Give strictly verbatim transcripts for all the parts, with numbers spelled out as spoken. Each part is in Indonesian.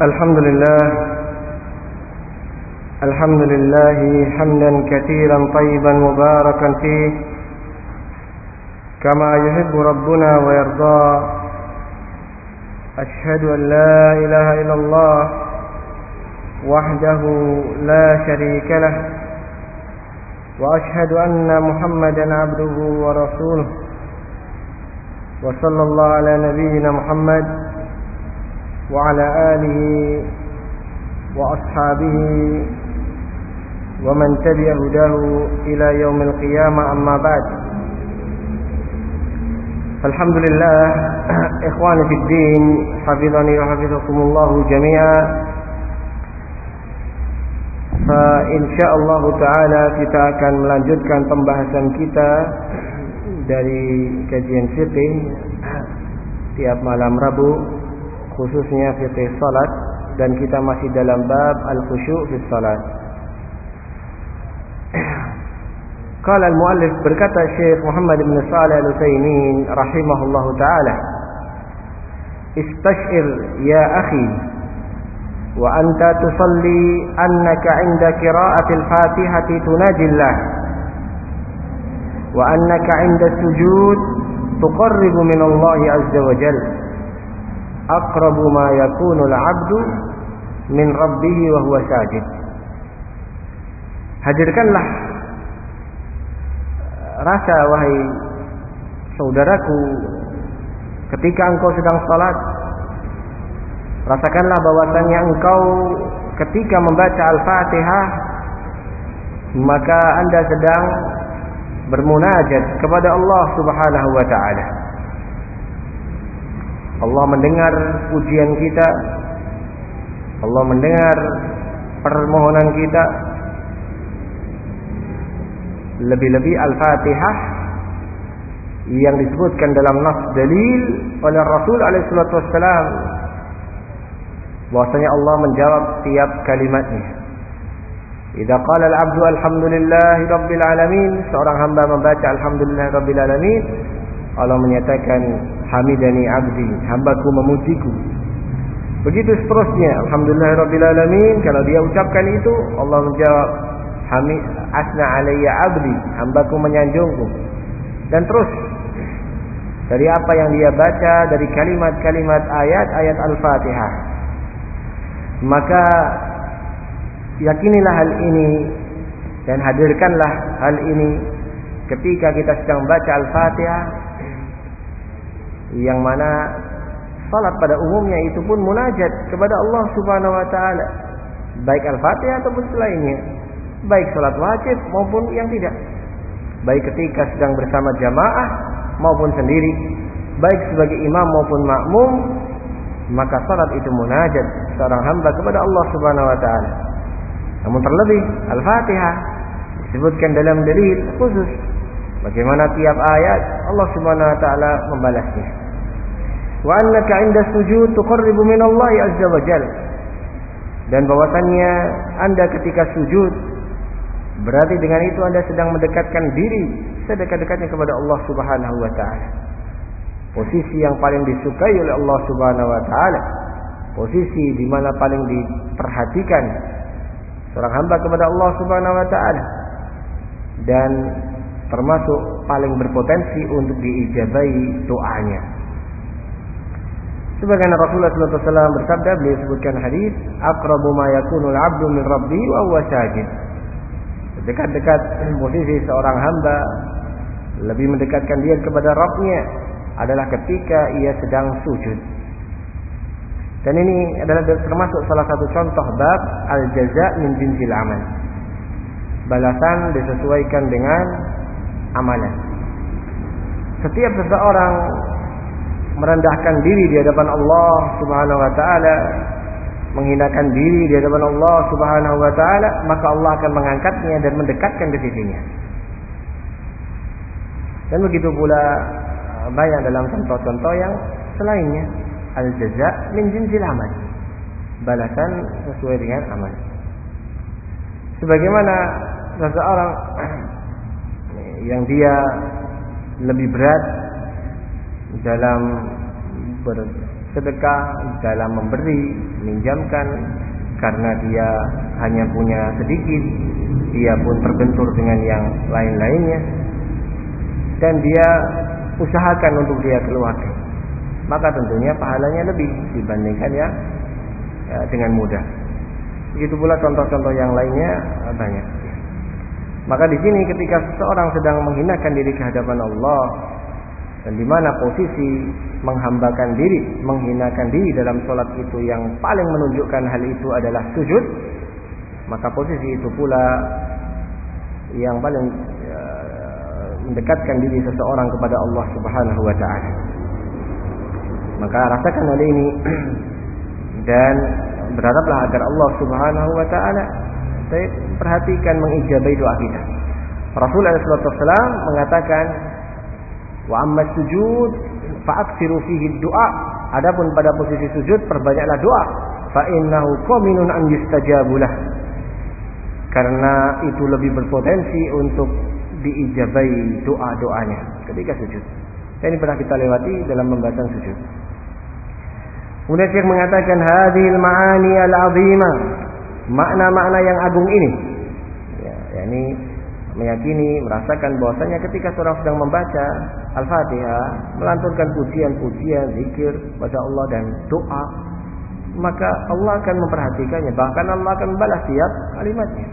الحمد لله الحمد لله حمدا كثيرا طيبا مباركا فيه كما يحب ربنا ويرضى. أشهد أن لا إله إلا الله وحده لا شريك له وأشهد أن محمدا عبده ورسوله وصلى الله على نبينا محمد وعلى آله وأصحابه ومن تبع هداه إلى يوم القيامة. أما بعد، الحمد لله إخواني في الدين حفظني وحفظكم الله جميعا. Insyaallah ta'ala kita akan melanjutkan pembahasan kita dari kajian fikih tiap malam Rabu, khususnya fikih salat, dan kita masih dalam bab al-khusyu' fi salat. Qala al-muallif, berkata Syekh Muhammad bin Shalih Al-Utsaimin rahimahullahu taala, istash'ir ya akhi wa anta tusalli annaka 'inda qira'atil Fatihati tunajillah wa annaka 'inda sujud tuqarribu min Allah azza wa jalla aqrabu ma yakunu al-'abdu min rabbih wa huwa sajid. Hadirkanlah rasa wahai saudaraku ketika engkau sedang salat. Rasakanlah bahwasannya engkau ketika membaca Al-Fatihah maka Anda sedang bermunajat kepada Allah Subhanahu wa taala. Allah mendengar pujian kita, Allah mendengar permohonan kita. Lebih-lebih Al-Fatihah yang disebutkan dalam nas dalil oleh Rasul alaihi salatu wassalam bahwasanya Allah menjawab tiap kalimatnya. Idza qala al-'abdu alhamdulillahi rabbil alamin, seorang hamba membaca alhamdulillah rabbil alamin, Allah menyatakan hamidani abdi, hambaku memujiku. Begitu seterusnya, alhamdulillah rabbil alamin, kalau dia ucapkan itu Allah menjawab hamid asna alayya abdi, hambaku menyanjungku. Dan terus dari apa yang dia baca dari kalimat-kalimat ayat-ayat Al-Fatihah, maka yakinilah hal ini dan hadirkanlah hal ini ketika kita sedang baca Al-Fatihah, yang mana salat pada umumnya itu pun munajat kepada Allah Subhanahu wa taala, baik Al-Fatihah ataupun selainnya, baik salat wajib maupun yang tidak, baik ketika sedang bersama jamaah maupun sendiri, baik sebagai imam maupun makmum, maka salat itu munajat seorang hamba kepada Allah Subhanahu wa taala. Namun terlebih Al-Fatihah disebutkan dalam dalil khusus bagaimana tiap ayat Allah Subhanahu wa taala membalasnya. Wa annaka 'inda sujud tuqarribu min Allah azza wa jalla, dan bahwasannya Anda ketika sujud berarti dengan itu Anda sedang mendekatkan diri sedekat-dekatnya kepada Allah Subhanahu wa taala. Posisi yang paling disukai oleh Allah Subhanahu wa taala, posisi di mana paling diperhatikan seorang hamba kepada Allah Subhanahu wa taala, dan termasuk paling berpotensi untuk diijabahi doanya. Sebagaimana Rasulullah sallallahu alaihi wasallam bersabda, beliau sebutkan hadis, aqrabu ma yakunu al-'abdu min rabbih wa huwa sajid. Dekat-dekat posisi seorang hamba, lebih mendekatkan dia kepada Rabb-nya adalah ketika ia sedang sujud. Dan ini adalah termasuk salah satu contoh bab al-jaza' min jinsil amal. Balasan disesuaikan dengan amalan. Setiap seseorang merendahkan diri di hadapan Allah Subhanahu wa taala, menghinakan diri di hadapan Allah Subhanahu wa taala, maka Allah akan mengangkatnya dan mendekatkan ke sisinya. Dan begitu pula banyak dalam contoh-contoh yang selainnya. Al-jaza' min jinsil amal, balasan sesuai dengan amal. Sebagaimana seseorang yang dia lebih berat dalam sedekah, dalam memberi, minjamkan, karena dia hanya punya sedikit, dia pun terbentur dengan yang lain-lainnya, dan dia usahakan untuk dia keluarkan, maka tentunya pahalanya lebih dibandingkan yang ya, dengan mudah. Begitu pula contoh-contoh yang lainnya banyak. Maka di sini ketika seseorang sedang menghinakan diri ke hadapan Allah, dan di mana posisi menghambakan diri, menghinakan diri dalam sholat itu yang paling menunjukkan hal itu adalah sujud, maka posisi itu pula yang paling ya, mendekatkan diri seseorang kepada Allah Subhanahu wa taala. Maka rasakan hal ini dan berharaplah agar Allah Subhanahu wa taala perhatikan mengijabai doa kita. Rasulullah shallallahu alaihi wasallam mengatakan, wa amma sujud fa'aksiru fihi du'a. Adapun pada posisi sujud perbanyaklah doa. Fa innahu qaminun an yustajabulah. Karena itu lebih berpotensi untuk diijabai doa-doanya ketika sujud. Dan ini pernah kita lewati dalam pembahasan sujud. Kemudian Syekh mengatakan hadhil ma'ani al-'azimah. Makna-makna yang agung ini. Ya, yakni meyakini, merasakan bahwasanya ketika seorang sedang membaca Al-Fatihah, melantunkan pujian-pujian, zikir pada Allah dan doa, maka Allah akan memperhatikannya, bahkan Allah akan membalas tiap kalimatnya.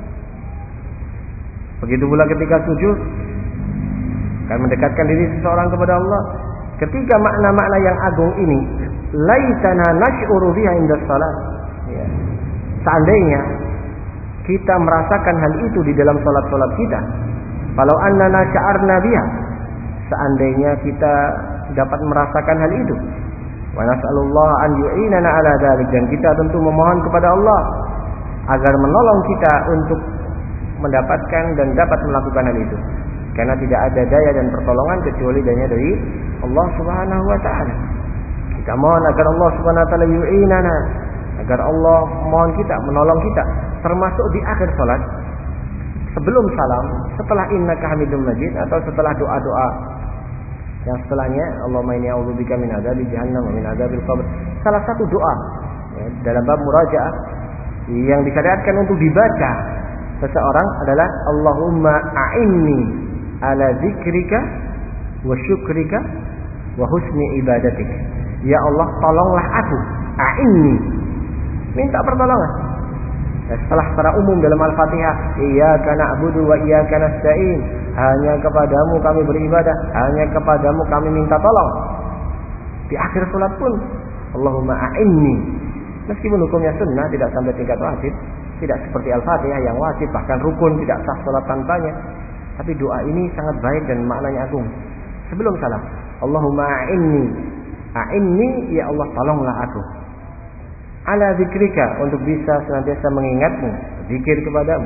Begitu pula ketika sujud, akan mendekatkan diri seseorang kepada Allah. Ketika makna-makna yang agung ini, laitana nash'uru biha inda shalat. Ya. Seandainya kita merasakan hal itu di dalam salat-salat kita, kalau annana sya'arna biha, seandainya kita dapat merasakan hal itu, wa nas'alullah an yu'inana ala dzalik, dan kita tentu memohon kepada Allah agar menolong kita untuk mendapatkan dan dapat melakukan hal itu, karena tidak ada daya dan pertolongan kecuali daya dari Allah Subhanahu wa taala. Kita mohon agar Allah Subhanahu wa taala yu'inana, agar Allah mohon kita, menolong kita, termasuk di akhir salat, sebelum salam, setelah innaka hamidum majid, atau setelah doa-doa yang setelahnya, Allahumma inni a'udzubika min adzabi jahannam wa min adzabil qabr. Salah satu doa ya, dalam bab murajaah yang disyariatkan untuk dibaca seseorang adalah Allahumma a'inni ala zikrika wa syukrika wa husni ibadatik. Ya Allah, tolonglah aku, a'inni, minta pertolongan. Dan setelah secara umum dalam Al-Fatihah, iyyaka na'budu wa iyyaka nasta'in, hanya kepadamu kami beribadah, hanya kepadamu kami minta tolong. Di akhir salat pun Allahumma a'inni, meskipun hukumnya sunnah, tidak sampai tingkat wajib, tidak seperti Al-Fatihah yang wajib, bahkan rukun, tidak sah salat tanpanya. Tapi doa ini sangat baik dan maknanya agung. Sebelum salam, Allahumma a'inni, a'inni, ya Allah tolonglah aku, ala zikrika, untuk bisa senantiasa mengingatmu, zikir kepadamu,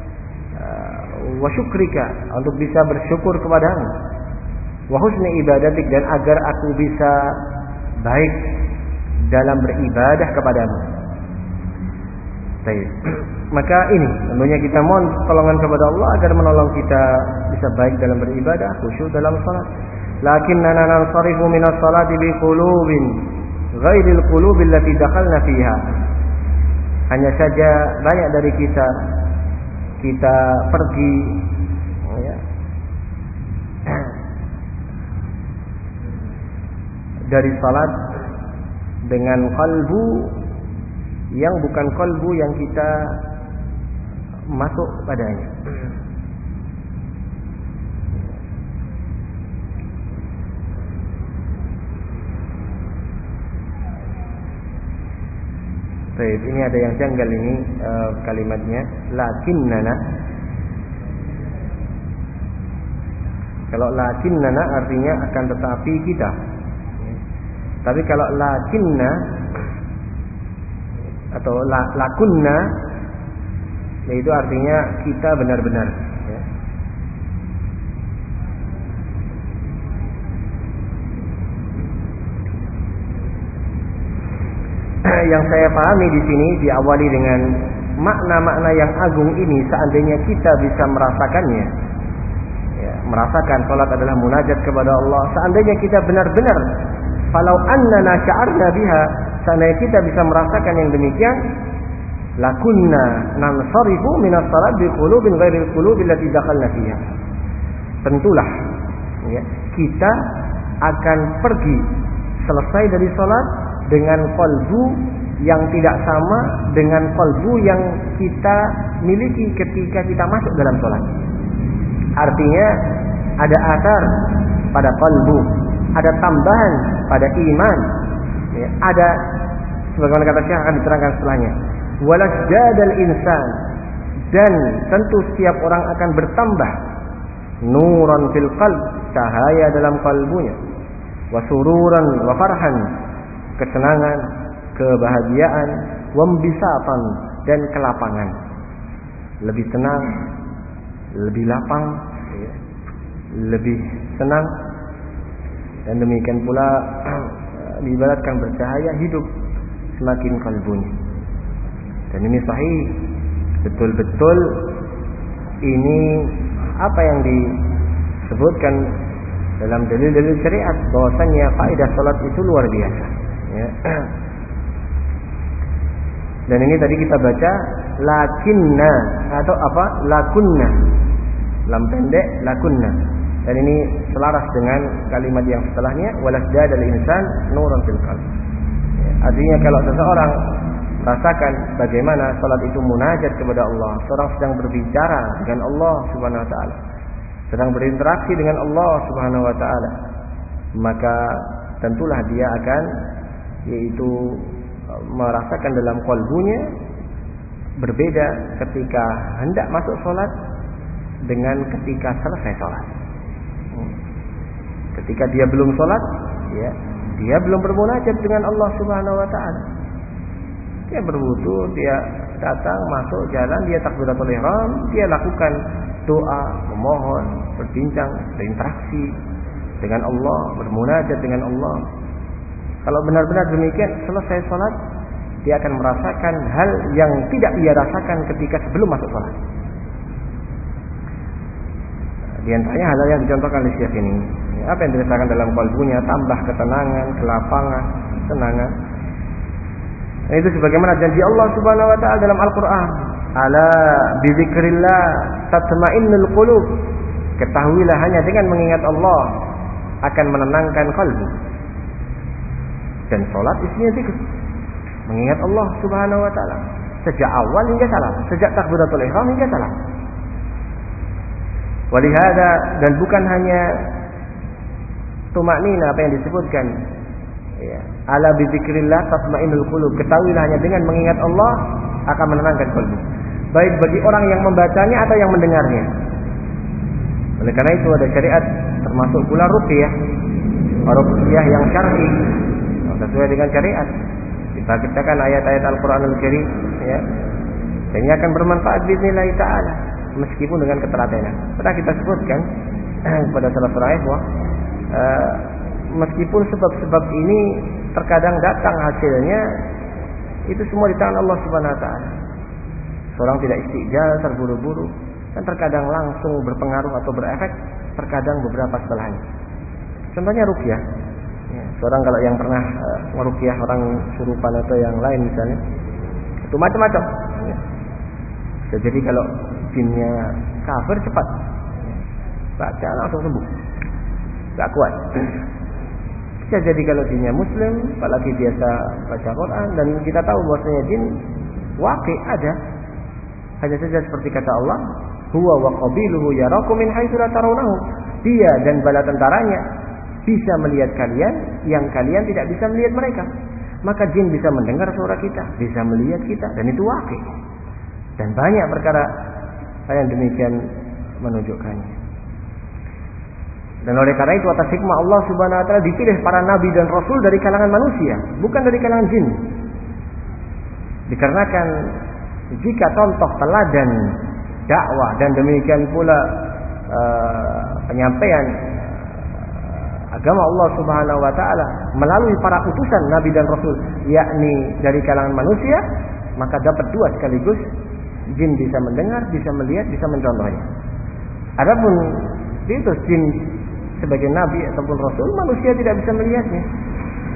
wa syukrika, untuk bisa bersyukur kepadamu, wa husni ibadatik, dan agar aku bisa baik dalam beribadah kepadamu. Baik. Maka ini tentunya kita mohon pertolongan kepada Allah agar menolong kita bisa baik dalam beribadah, khusyuk dalam salat. Lakinnana nansarifu minas salati biqulubin ghairil qulubil lati dakhalna fiha. Hanya saja banyak dari kita kita pergi ya, dari salat dengan kalbu yang bukan kalbu yang kita masuk padanya. Baik, ini ada yang janggal ini uh, kalimatnya, lakinnana. Kalau lakinnana artinya akan tetapi kita. Tapi kalau lakinna atau la, lakunna, yaitu artinya kita benar-benar ya. Yang saya pahami di sini diawali dengan makna-makna yang agung ini, seandainya kita bisa merasakannya ya, merasakan salat adalah munajat kepada Allah, seandainya kita benar-benar falau annana sya'arna biha, seandainya kita bisa merasakan yang demikian, lakunna nansarifu minas salat bi qulubin ghairil qulubil lati dakhalna fiha. Tentulah ya, kita akan pergi selesai dari salat dengan kalbu yang tidak sama dengan kalbu yang kita miliki ketika kita masuk dalam salat. Artinya ada asar pada kalbu, ada tambahan pada iman, ya, ada sebagaimana kata Syekh akan diterangkan setelahnya. Walasjadal insan, dan tentu setiap orang akan bertambah nuran fil qalb, cahaya dalam kalbunya, wa sururan wa farhan, kesenangan, kebahagiaan, wambisatan, dan kelapangan, lebih tenang, lebih lapang, ya, lebih senang. Dan demikian pula diibaratkan bercahaya hidup semakin kalbunya. Dan ini sahih, betul-betul ini apa yang disebutkan dalam dalil-dalil syariat, bahwasanya faedah salat itu luar biasa, ya. Dan ini tadi kita baca lakinna atau apa? Lakunna. Lam pendek lakunna. Dan ini selaras dengan kalimat yang setelahnya, walasjadal insan nuran fil qalb. Ya, artinya kalau seseorang rasakan bagaimana salat itu munajat kepada Allah, seorang sedang berbicara dengan Allah Subhanahu wa taala, sedang berinteraksi dengan Allah Subhanahu wa taala, maka tentulah dia akan yaitu merasakan dalam kalbunya berbeda ketika hendak masuk salat dengan ketika selesai salat. Ketika dia belum salat, ya, dia belum bermunajat dengan Allah Subhanahu wa taala. Dia berwudu, dia datang masuk jalan, dia takbiratul ihram, dia lakukan doa, memohon, berbincang, berinteraksi dengan Allah, bermunajat dengan Allah. Kalau benar-benar demikian, selesai salat, dia akan merasakan hal yang tidak ia rasakan ketika sebelum masuk salat. Di antaranya hal yang dicontohkan di Syekh ini, apa yang dirasakan dalam kalbunya, tambah ketenangan, kelapangan, kesenangan. Dan itu sebagaimana janji Allah Subhanahu wa taala dalam Al-Qur'an, ala bizikrillah tatma'innul qulub. Ketahuilah hanya dengan mengingat Allah akan menenangkan kalbu. Dan salat isinya zikir, mengingat Allah Subhanahu wa taala sejak awal hingga salam, sejak takbiratul ihram hingga salam. Walihada, dan bukan hanya tumaknina apa yang disebutkan, ya, ala bizikrillah tatma'innul qulub, ketahuilah hanya dengan mengingat Allah akan menenangkan kalbu, baik bagi orang yang membacanya atau yang mendengarnya. Oleh karena itu ada syariat, termasuk pula ruqyah, ruqyah yang syar'i, sesuai dengan syariat. Kita bacakan ayat-ayat Al-Qur'anul Karim, ya, dan ini akan bermanfaat biiznillah taala, meskipun dengan ketelatenan. Pernah kita sebutkan pada salah seorang ikhwah, uh, meskipun sebab-sebab ini terkadang datang hasilnya, itu semua di tangan Allah Subhanahu wa taala. Seorang tidak istijal, terburu-buru, dan terkadang langsung berpengaruh atau berefek, terkadang beberapa setelahnya. Contohnya ruqyah. Ya, seorang kalau yang pernah uh, meruqyah orang surupan atau yang lain misalnya, itu macam-macam. Ya. Bisa jadi kalau jinnya kafir cepat, baca langsung sembuh, gak kuat. Bisa jadi kalau jinnya muslim, apalagi biasa baca Quran, dan kita tahu bahwasanya jin waqi ada. Hanya saja seperti kata Allah, huwa wa qabiluhu yarakum min haitsu la tarawnahum. Dia dan bala tentaranya bisa melihat kalian yang kalian tidak bisa melihat mereka. Maka jin bisa mendengar suara kita, bisa melihat kita, dan itu waqi. Dan banyak perkara yang demikian menunjukkannya. Dan oleh karena itu atas hikmah Allah Subhanahu wa taala dipilih para nabi dan rasul dari kalangan manusia, bukan dari kalangan jin. Dikarenakan jika contoh teladan dakwah dan demikian pula uh, penyampaian uh, agama Allah Subhanahu wa taala melalui para utusan nabi dan rasul, yakni dari kalangan manusia, maka dapat dua sekaligus. Jin bisa mendengar, bisa melihat, bisa mencontohnya. Adapun itu jin sebagai nabi ataupun rasul, manusia tidak bisa melihatnya.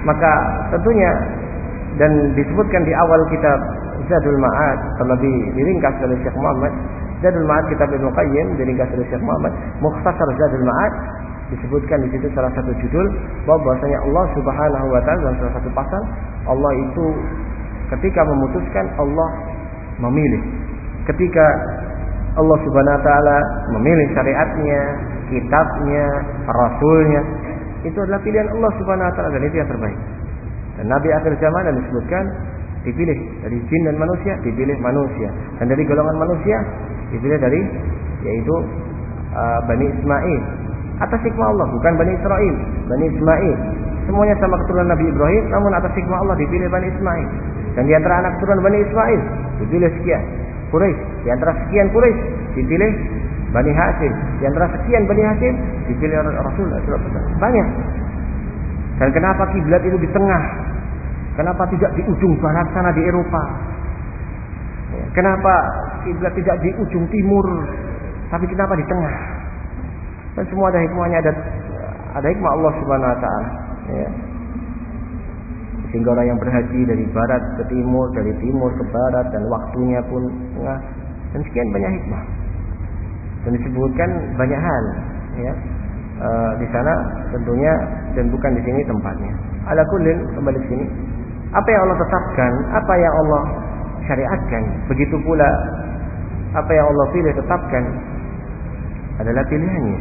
Maka tentunya, dan disebutkan di awal kitab Zadul Ma'ad, terlebih diringkas oleh Syekh Muhammad, Zadul Ma'ad kitab Ibnu Qayyim diringkas oleh Syekh Muhammad, Mukhtasar Zadul Ma'ad, disebutkan di situ salah satu judul bahwa bahwasanya Allah Subhanahu wa taala dalam salah satu pasal, Allah itu ketika memutuskan, Allah memilih. Ketika Allah Subhanahu wa taala memilih syariatnya, kitabnya, rasulnya, itu adalah pilihan Allah Subhanahu wa taala dan itu yang terbaik. Dan Nabi akhir zaman yang disebutkan dipilih dari jin dan manusia, dipilih manusia, dan dari golongan manusia dipilih dari yaitu uh, Bani Ismail atas hikmah Allah, bukan Bani Israel, Bani Ismail. Semuanya sama keturunan Nabi Ibrahim, namun atas hikmah Allah dipilih Bani Ismail. Dan di antara anak keturunan Bani Ismail dipilih sekian Quraisy, di antara sekian Quraisy dipilih Bani Hashim, di antara sekian Bani Hashim dipilih Rasulullah sallallahu alaihi wasallam. Banyak. Dan kenapa kiblat itu di tengah? Kenapa tidak di ujung barat sana di Eropa? Kenapa kiblat tidak di ujung timur, tapi kenapa di tengah? Dan semua ada hikmahnya, ada ada hikmah Allah Subhanahu wa taala, ya. Sehingga orang yang berhaji dari barat ke timur, dari timur ke barat, dan waktunya pun tengah, dan sekian banyak hikmah. Dan disebutkan banyak hal, ya. E, di sana tentunya, dan bukan di sini tempatnya. Ala kullin, kembali ke sini. Apa yang Allah tetapkan, apa yang Allah syariatkan, begitu pula apa yang Allah pilih tetapkan adalah pilihannya.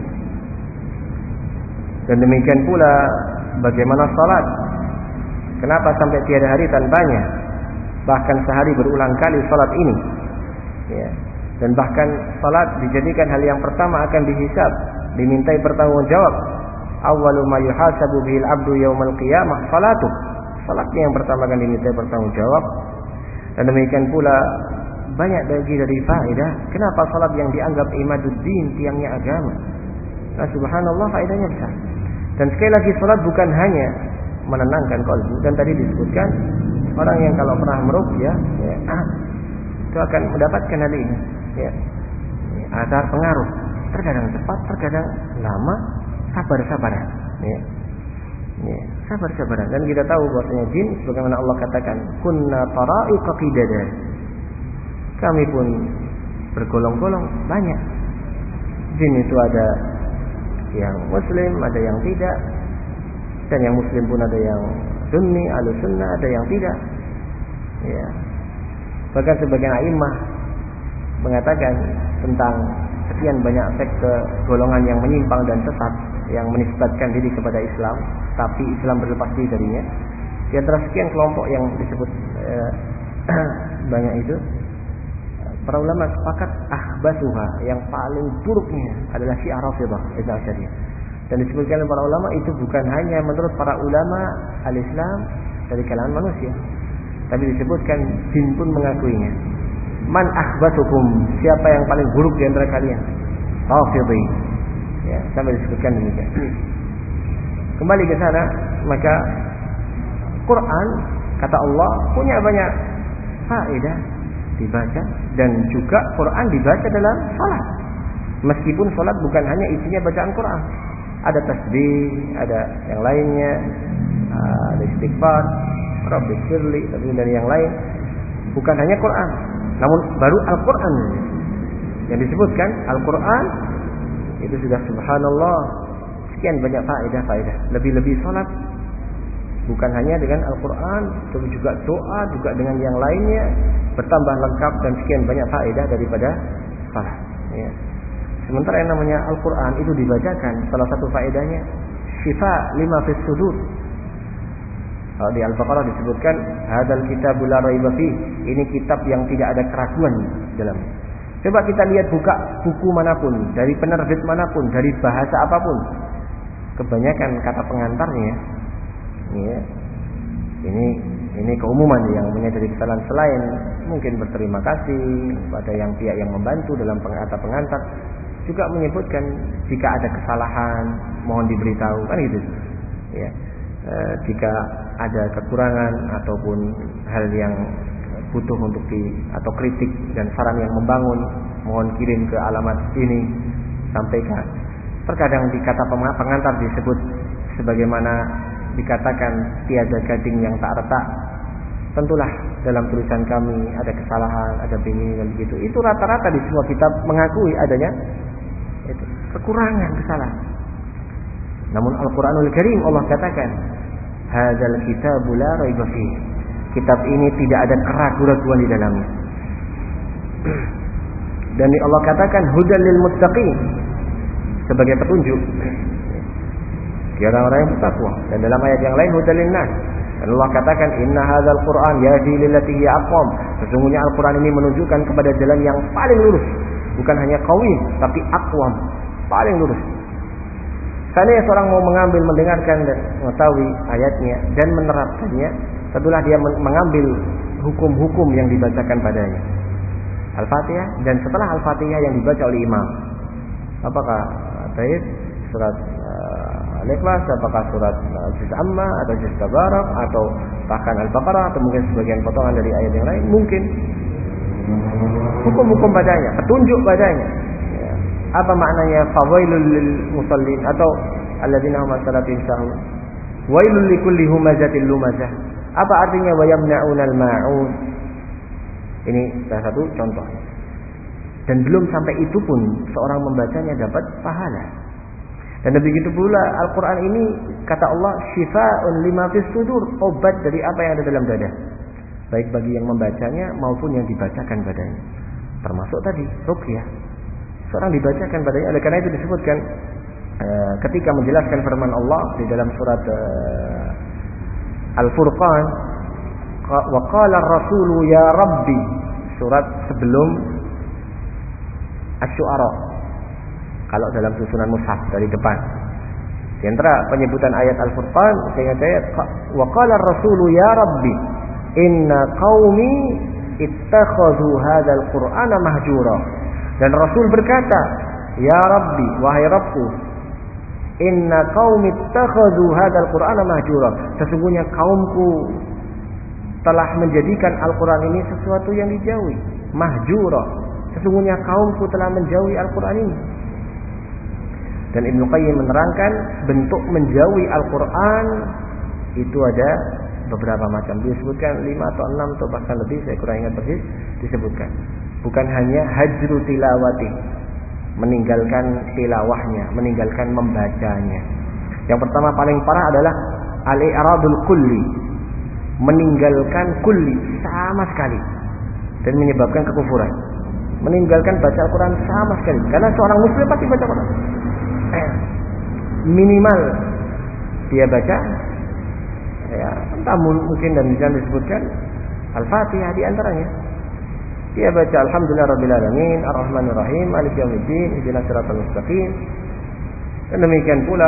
Dan demikian pula bagaimana salat. Kenapa sampai tiada hari tanpanya? Bahkan sehari berulang kali salat ini, ya. Dan bahkan salat dijadikan hal yang pertama akan dihisab, dimintai pertanggungjawab. Awwalu ma yuhasabu bihil abdu yaumal qiyamah salatuh. Salatnya yang pertama akan dimintai pertanggungjawab. Dan demikian pula banyak lagi dari faedah. Kenapa salat yang dianggap imaduddin, tiangnya agama? Nah, subhanallah, faedahnya besar. Dan sekali lagi, salat bukan hanya menenangkan kalbu, dan tadi disebutkan orang yang kalau pernah meruqyah, ya, ah, itu akan mendapatkan hal ini, ya. Athar pengaruh, terkadang cepat, terkadang lama, sabar-sabaran, ya. Ya, sabar-sabaran. Dan kita tahu bahwasanya jin, sebagaimana Allah katakan, kunna tara'iqa qidada. Kami pun bergolong-golong, banyak. Jin itu ada yang muslim, ada yang tidak. Dan yang muslim pun ada yang sunni, ahlus sunnah, ada yang tidak. Ya. Bahkan sebagian a'immah mengatakan tentang sekian banyak sekte golongan yang menyimpang dan sesat, yang menisbatkan diri kepada Islam, tapi Islam berlepas diri darinya. Di antara sekian kelompok yang disebut eh, banyak itu, para ulama sepakat akhbasuha, yang paling buruknya adalah Syiah Rafidhah Itsna Asyariyah. Dan disebutkan oleh para ulama itu bukan hanya menurut para ulama al-Islam dari kalangan manusia, tapi disebutkan jin pun mengakuinya. Man akhbasukum, siapa yang paling buruk di antara kalian? Rafidhi. Ya, sampai disebutkan demikian. Kembali ke sana, maka Quran, kata Allah, punya banyak faedah dibaca, dan juga Quran dibaca dalam salat. Meskipun salat bukan hanya isinya bacaan Quran, ada tasbih, ada yang lainnya, ada istighfar, Rabbighfirli, dan yang lain. Bukan hanya Quran, namun baru Al-Quran yang disebutkan. Al-Quran itu sudah subhanallah sekian banyak faedah-faedah. Lebih-lebih salat bukan hanya dengan Al-Quran, tapi juga doa, juga dengan yang lainnya, bertambah lengkap dan sekian banyak faedah daripada salat, ya. Sementara yang namanya Al-Quran itu dibacakan, salah satu faedahnya syifa lima fis sudur. Kalau di Al-Baqarah disebutkan hadzal kitabul la raiba fi, ini kitab yang tidak ada keraguan dalam. Coba kita lihat, buka buku manapun, dari penerbit manapun, dari bahasa apapun, kebanyakan kata pengantarnya, ya, ini ini keumuman yang menyadari kesalahan, selain mungkin berterima kasih pada yang pihak yang membantu dalam kata pengantar, juga menyebutkan jika ada kesalahan mohon diberitahu, kan gitu, ya. E, jika ada kekurangan ataupun hal yang butuh untuk di atau kritik dan saran yang membangun, mohon kirim ke alamat ini, sampaikan. Terkadang di kata pengantar disebut sebagaimana dikatakan tiada gading yang tak retak, tentulah dalam tulisan kami ada kesalahan, ada begini dan begitu. Itu rata-rata di semua kitab mengakui adanya itu kekurangan, kesalahan. Namun Al-Qur'anul Karim Allah katakan, hadzal kitabu la raiba fihi. Kitab ini tidak ada keraguan-keraguan di dalamnya. Dan Allah katakan hudal lil muttaqin, sebagai petunjuk bagi orang-orang yang bertakwa. Dan dalam ayat yang lain hudal lin nas. Dan Allah katakan inna hadzal Qur'an yahdi lillati hiya aqwam. Sesungguhnya Al-Qur'an ini menunjukkan kepada jalan yang paling lurus, bukan hanya qawim tapi aqwam, paling lurus. Seandainya seorang mau mengambil, mendengarkan dan mengetahui ayatnya dan menerapkannya, tentulah dia mengambil hukum-hukum yang dibacakan padanya. Al-Fatihah, dan setelah Al-Fatihah yang dibaca oleh imam, apakah Taib surat uh, Al-Ikhlas, apakah surat uh, Juz Amma atau Juz Tabarak atau bahkan Al-Baqarah atau mungkin sebagian potongan dari ayat yang lain, mungkin hukum-hukum padanya, petunjuk padanya. Ya. Apa maknanya fawailul lil musallin atau alladzina hum as-salatihim sahun, wailul likulli humazatil lumazah. Apa artinya wa yamna'unal ma'un? Ini salah satu contoh. Dan belum sampai itu pun seorang membacanya dapat pahala. Dan begitu pula Al-Quran ini kata Allah syifa'un lima fis sudur, obat dari apa yang ada dalam dada, baik bagi yang membacanya maupun yang dibacakan padanya. Termasuk tadi ruqyah, seorang dibacakan padanya. Oleh karena itu disebutkan uh, ketika menjelaskan firman Allah di dalam surat uh, Al-Furqan, wa qala ar-rasulu ya rabbi, surat sebelum Asy-Syu'ara kalau dalam susunan mushaf dari depan. Di antara penyebutan ayat Al-Furqan, saya ayat wa qala ar-rasulu ya rabbi inna qaumi ittakhadhu hadzal qur'ana mahjura. Dan Rasul berkata, ya rabbi, wahai Rabbku, inna qaumi ittakhadhu hadzal qur'ana mahjura. Sesungguhnya kaumku telah menjadikan Al-Quran ini sesuatu yang dijauhi, mahjura. Sesungguhnya kaumku telah menjauhi Al-Quran ini. Dan Ibnu Qayyim menerangkan bentuk menjauhi Al-Quran itu ada beberapa macam. Disebutkan lima atau enam atau bahkan lebih, saya kurang ingat persis, disebutkan. Bukan hanya hajru tilawati, meninggalkan tilawahnya, meninggalkan membacanya. Yang pertama paling parah adalah al-i'radul kulli, meninggalkan kulli sama sekali, dan menyebabkan kekufuran. Meninggalkan baca Al-Quran sama sekali. Karena seorang muslim pasti baca Al-Quran, eh, minimal dia baca ya, entah mungkin dan bisa disebutkan Al-Fatihah di antaranya. Dia baca Alhamdulillah Rabbil Alamin Ar-Rahmanir Rahim Maliki Yaumiddin Ihdinas Siratal Mustaqim. Dan demikian pula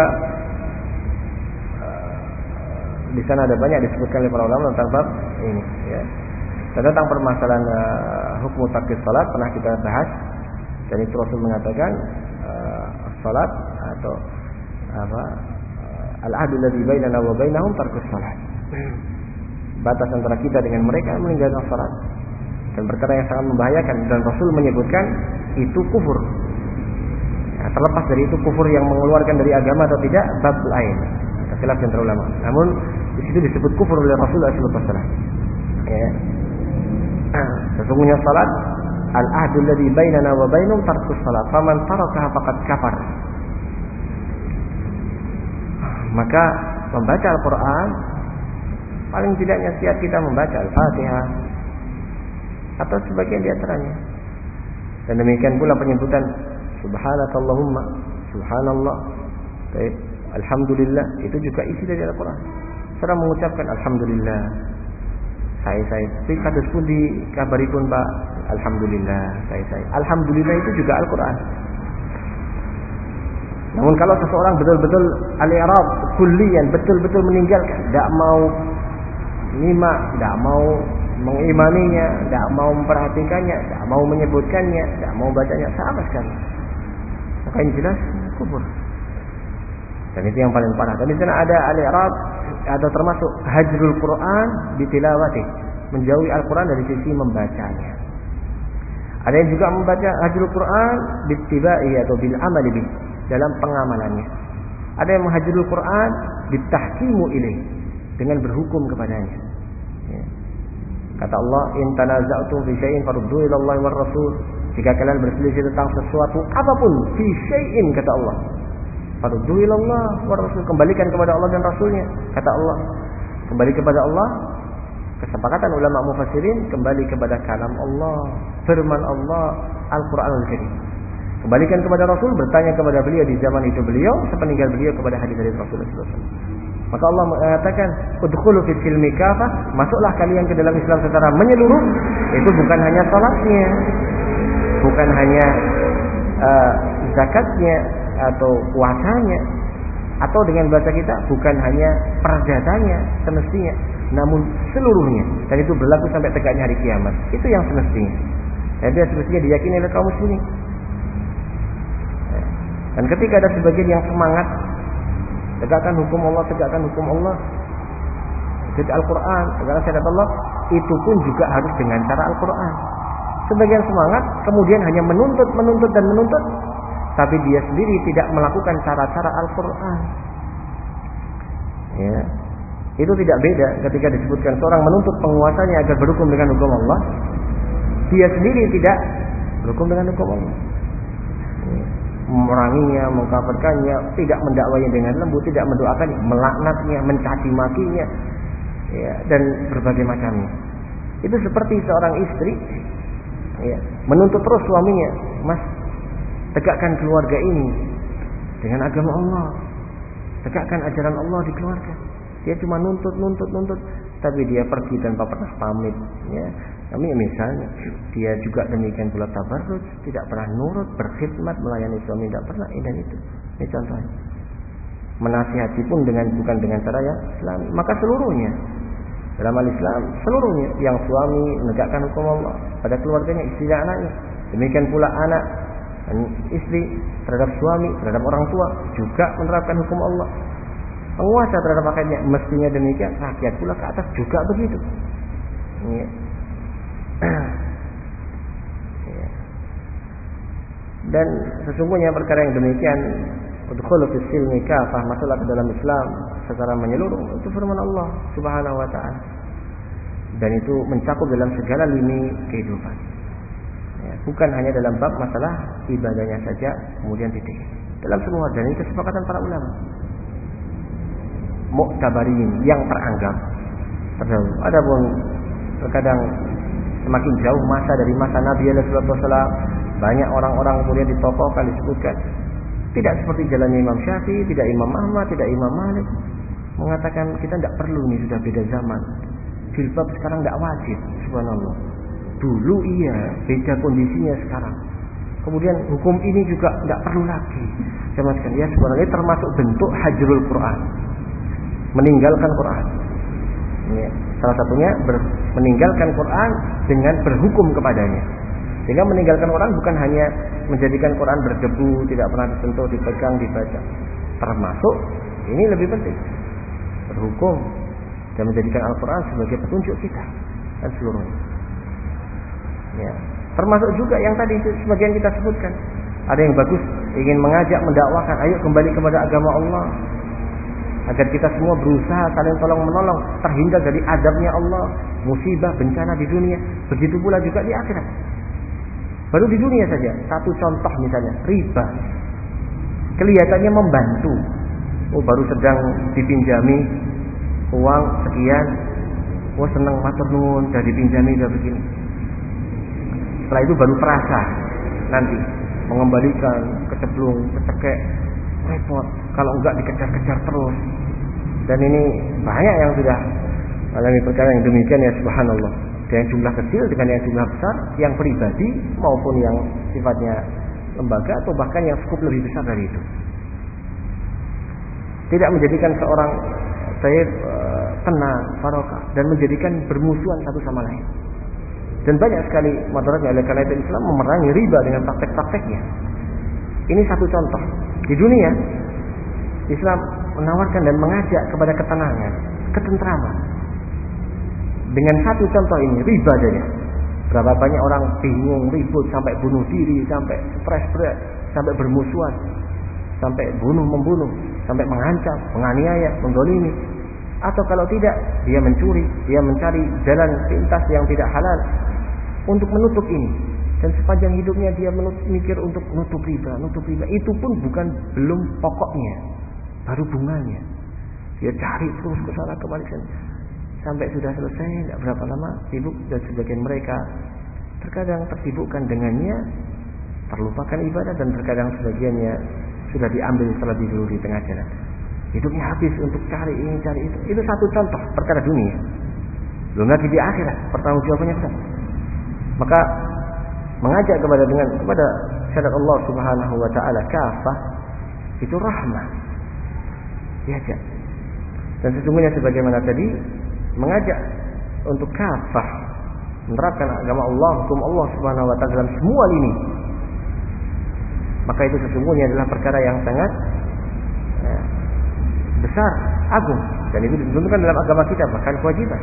di sana ada banyak disebutkan oleh para ulama tentang bab ini, ya. Dan tentang permasalahan uh, hukum tarkis salat pernah kita bahas. Dan itu Rasul mengatakan uh, salat atau apa uh, al-ahdu alladzi bainana wa bainahum tarkus salat. Batas antara kita dengan mereka meninggalkan salat. Dan perkara yang sangat membahayakan, dan Rasul menyebutkan itu kufur. Nah, terlepas dari itu kufur yang mengeluarkan dari agama atau tidak, bab lain. Khilaf antara ulama. Namun di situ disebut kufur oleh Rasulullah sallallahu alaihi wasallam. Ya. Sesungguhnya salat al-ahdu alladzi bainana wa bainahum tarkus salat. Faman tarakaha faqad kafar. Maka membaca Al-Qur'an paling tidaknya setiap kita membaca Al-Fatihah atau sebagian di antaranya. Dan demikian pula penyebutan subhanakallahumma, subhanallah, baik, alhamdulillah, itu juga isi dari Al-Quran. Seorang mengucapkan alhamdulillah, saya saya tapi kados pun dikabari pun Pak, alhamdulillah, saya saya alhamdulillah itu juga Al-Quran. Namun kalau seseorang betul-betul al-i'rab kulliyan, betul-betul meninggalkan, tidak mau nyimak, tidak mau mengimaninya, tidak mau memperhatikannya, tidak mau menyebutkannya, tidak mau bacanya sama sekali, maka ini jelas kufur. Dan itu yang paling parah. Dan di sana ada al-i'rab atau termasuk hajrul Quran bitilawati, menjauhi Al-Quran dari sisi membacanya. Ada yang juga membaca hajrul Quran bittibai atau bil amali bih, dalam pengamalannya. Ada yang menghajirul Quran bitahkimu ilaih, dengan berhukum kepadanya. Ya. Kata Allah, in tanaza'tum fi syai'in faruddu ila Allah war Rasul. Jika kalian berselisih tentang sesuatu apapun, fi syai'in, kata Allah, faruddu ila Allah war Rasul, kembalikan kepada Allah dan Rasulnya. Kata Allah, kembali kepada Allah. Kesepakatan ulama mufassirin, kembali kepada kalam Allah, firman Allah, Al-Qur'anul Karim. Kembalikan kepada Rasul, bertanya kepada beliau di zaman itu beliau, sepeninggal beliau kepada hadis-hadis Rasulullah sallallahu alaihi wasallam. Maka Allah mengatakan, udkhulu fis silmi kafah, masuklah kalian ke dalam Islam secara menyeluruh. Itu bukan hanya salatnya, bukan hanya uh, zakatnya atau puasanya, atau dengan bahasa kita bukan hanya perdataannya semestinya, namun seluruhnya. Dan itu berlaku sampai tegaknya hari kiamat. Itu yang semestinya. Dan dia semestinya diyakini oleh kaum muslimin. Dan ketika ada sebagian yang semangat tegakkan hukum Allah, tegakkan hukum Allah, jadi Al-Quran, tegakkan syariat Allah, itu pun juga harus dengan cara Al-Quran. Sebagian semangat kemudian hanya menuntut, menuntut dan menuntut, tapi dia sendiri tidak melakukan cara-cara Al-Quran. Ya. Itu tidak beda ketika disebutkan seorang menuntut penguasanya agar berhukum dengan hukum Allah, dia sendiri tidak berhukum dengan hukum Allah. Ya. Memeranginya, mengkafirkannya, tidak mendakwainya dengan lembut, tidak mendoakannya, melaknatnya, mencaci makinya, ya, dan berbagai macamnya. Itu seperti seorang istri, ya, menuntut terus suaminya, mas, tegakkan keluarga ini dengan agama Allah, tegakkan ajaran Allah di keluarga. Dia cuma nuntut, nuntut, nuntut, tapi dia pergi tanpa pernah pamit. Ya. Kami misalnya, dia juga demikian pula tabarruj, tidak pernah nurut, berkhidmat, melayani suami, tidak pernah. Ini dan itu. Ini contohnya. Menasihati pun dengan bukan dengan cara yang Islami. Maka seluruhnya dalam al-Islam, seluruhnya, yang suami menegakkan hukum Allah pada keluarganya, istri dan anaknya. Demikian pula anak dan istri terhadap suami, terhadap orang tua juga menerapkan hukum Allah. Penguasa terhadap rakyatnya mestinya demikian, rakyat pula ke atas juga begitu. Ya. Ya. Dan sesungguhnya perkara yang demikian, udkhulu fis silmi kafah, masuklah ke dalam Islam secara menyeluruh, itu firman Allah Subhanahu wa taala. Dan itu mencakup dalam segala lini kehidupan. Ya, bukan hanya dalam bab masalah ibadahnya saja, kemudian titik. Dalam semua, dan ini kesepakatan para ulama. Mu'tabarin, yang teranggap terdahulu. Adapun terkadang semakin jauh masa dari masa Nabi sallallahu alaihi wasallam, banyak orang-orang kemudian ditokohkan, disebutkan. Tidak seperti jalannya Imam Syafi'i, tidak Imam Ahmad, tidak Imam Malik, mengatakan kita tidak perlu, ini sudah beda zaman. Jilbab sekarang tidak wajib, subhanallah. Dulu iya, beda kondisinya sekarang. Kemudian hukum ini juga tidak perlu lagi. Sama sekali, ya sebenarnya termasuk bentuk hajrul Quran, meninggalkan Quran. Ya, salah satunya ber, meninggalkan Quran dengan berhukum kepadanya. Sehingga meninggalkan Quran bukan hanya menjadikan Quran berdebu, tidak pernah disentuh, dipegang, dibaca. Termasuk, ini lebih penting, berhukum dan menjadikan Al-Quran sebagai petunjuk kita dan seluruhnya. Ya. Termasuk juga yang tadi sebagian kita sebutkan. Ada yang bagus, ingin mengajak, mendakwakan, ayo kembali kepada agama Allah, agar kita semua berusaha saling tolong menolong, terhindar dari azabnya Allah, musibah, bencana di dunia. Begitu pula juga di akhirat. Baru di dunia saja, satu contoh misalnya, riba. Kelihatannya membantu. Oh, baru sedang dipinjami uang sekian. Oh, senang matur nuwun, sudah dipinjami, sudah begini. Setelah itu baru terasa nanti mengembalikan, kecemplung, kecekek, repot. Kalau enggak dikejar-kejar terus. Dan ini banyak yang sudah alami perkara yang demikian, ya subhanallah. Dengan jumlah kecil dengan yang jumlah besar, yang pribadi maupun yang sifatnya lembaga atau bahkan yang cukup lebih besar dari itu. Tidak menjadikan seorang saya uh, tenang, barokah, dan menjadikan bermusuhan satu sama lain. Dan banyak sekali madaratnya. Oleh karena itu Islam memerangi riba dengan praktek-prakteknya. Ini satu contoh. Di dunia Islam menawarkan dan mengajak kepada ketenangan, ketentraman. Dengan satu contoh ini, riba saja. Berapa banyak orang bingung, ribut, sampai bunuh diri, sampai stres berat, sampai bermusuhan, sampai bunuh-membunuh. sampai mengancam, menganiaya, mendolimi. Atau kalau tidak, dia mencuri, dia mencari jalan pintas yang tidak halal untuk menutup ini. Dan sepanjang hidupnya dia mikir untuk nutup riba, nutup riba. Itu pun bukan belum pokoknya, baru bunganya. Dia cari terus ke sana kemari sana. Sampai sudah selesai, tidak berapa lama sibuk, dan sebagian mereka terkadang tersibukkan dengannya, terlupakan ibadah, dan terkadang sebagiannya sudah diambil terlebih dulu di tengah jalan. Hidupnya habis untuk cari ini, cari itu. Itu satu contoh perkara dunia. Belum lagi di akhirat, pertanggungjawabannya besar. Maka mengajak kepada dengan kepada syarat Allah Subhanahu wa taala kafah itu rahmah. Diajak. Dan sesungguhnya sebagaimana tadi mengajak untuk kafah, menerapkan agama Allah, hukum Allah Subhanahu wa taala dalam semua lini. Maka itu sesungguhnya adalah perkara yang sangat ya, besar, agung, dan itu ditentukan dalam agama kita, bahkan kewajiban.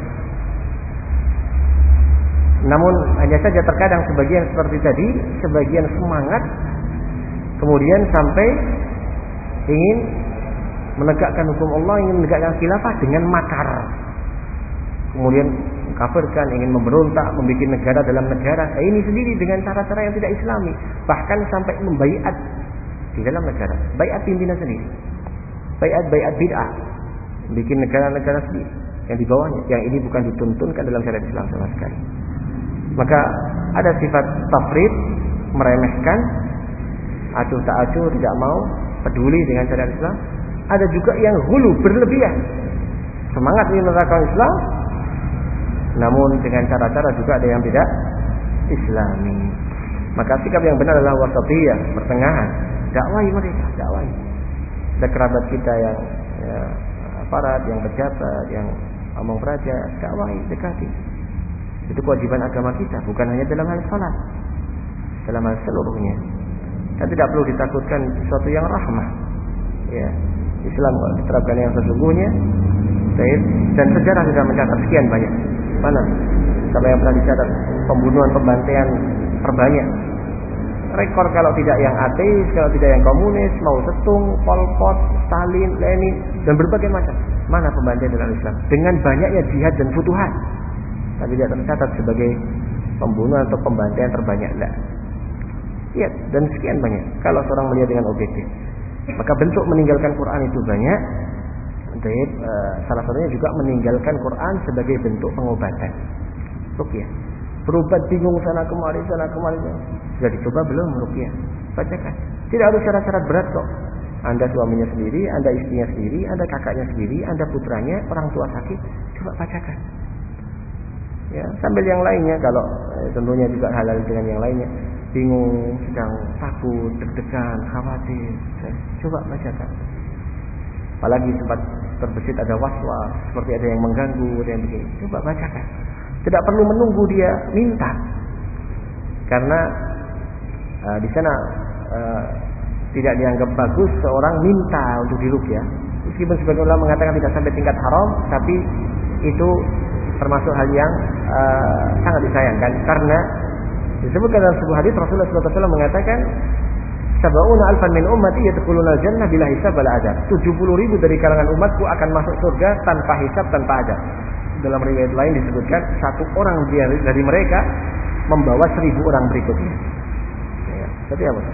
Namun hanya saja terkadang sebagian seperti tadi, sebagian semangat, kemudian sampai ingin menegakkan hukum Allah, ingin menegakkan khilafah dengan makar, kemudian mengkafirkan, ingin memberontak, membuat negara dalam negara. Nah, ini sendiri dengan cara-cara yang tidak Islami, bahkan sampai membaiat di dalam negara, baiat pimpinan sendiri, baiat-baiat bid'ah, bikin negara-negara sendiri yang di bawahnya, yang ini bukan dituntunkan dalam syariat Islam sama sekali. Maka ada sifat tafrid, meremehkan, acuh tak acuh, tidak mau peduli dengan syariat Islam. Ada juga yang hulu, berlebihan, semangat ingin menerapkan Islam, namun dengan cara-cara juga ada yang tidak Islami. Maka sikap yang benar adalah wasatiyah, pertengahan. Dakwai mereka, dakwai. Ada kerabat kita yang ya, aparat, yang pejabat, yang omong praja, dakwai, dekati. Itu kewajiban agama kita, bukan hanya dalam hal salat, dalam hal seluruhnya. Dan tidak perlu ditakutkan sesuatu yang rahmah. Ya, Islam diterapkan yang sesungguhnya. Dan sejarah sudah mencatat sekian banyak. Mana? Sampai yang pernah dicatat pembunuhan, pembantaian terbanyak. Rekor kalau tidak yang ateis, kalau tidak yang komunis, Mao Zedong, Pol Pot, Stalin, Lenin, dan berbagai macam. Mana pembantaian dalam Islam? Dengan banyaknya jihad dan futuhat, tapi tidak tercatat sebagai pembunuhan atau pembantaian terbanyak. Tidak. Ya, dan sekian banyak. Kalau seorang melihat dengan objektif, maka bentuk meninggalkan Quran itu banyak. Jadi, uh, salah satunya juga meninggalkan Quran sebagai bentuk pengobatan. Ruqyah. Berobat bingung sana kemari, sana kemari. Sudah dicoba belum ruqyah? Bacakan. Tidak harus syarat-syarat berat kok. Anda suaminya sendiri, Anda istrinya sendiri, Anda kakaknya sendiri, Anda putranya, orang tua sakit, coba bacakan. Ya, sambil yang lainnya kalau eh, tentunya juga halal dengan yang lainnya. Bingung, sedang takut, deg-degan, khawatir, coba bacakan. Apalagi sempat terbesit ada waswas, seperti ada yang mengganggu, ada yang begini, coba bacakan. Tidak perlu menunggu dia minta, karena uh, di sana uh, tidak dianggap bagus seorang minta untuk diruqyah. Meskipun sebagian ulama mengatakan tidak sampai tingkat haram, tapi itu termasuk hal yang uh, sangat disayangkan, karena disebutkan dalam sebuah hadis Rasulullah shallallahu alaihi wasallam mengatakan, sab'una alfan min ummati yadkhuluna al-jannah bila hisab wala adab. tujuh puluh ribu dari kalangan umatku akan masuk surga tanpa hisab, tanpa adab. Dalam riwayat lain disebutkan satu orang dari mereka membawa seribu orang berikutnya. Ya, seperti apa?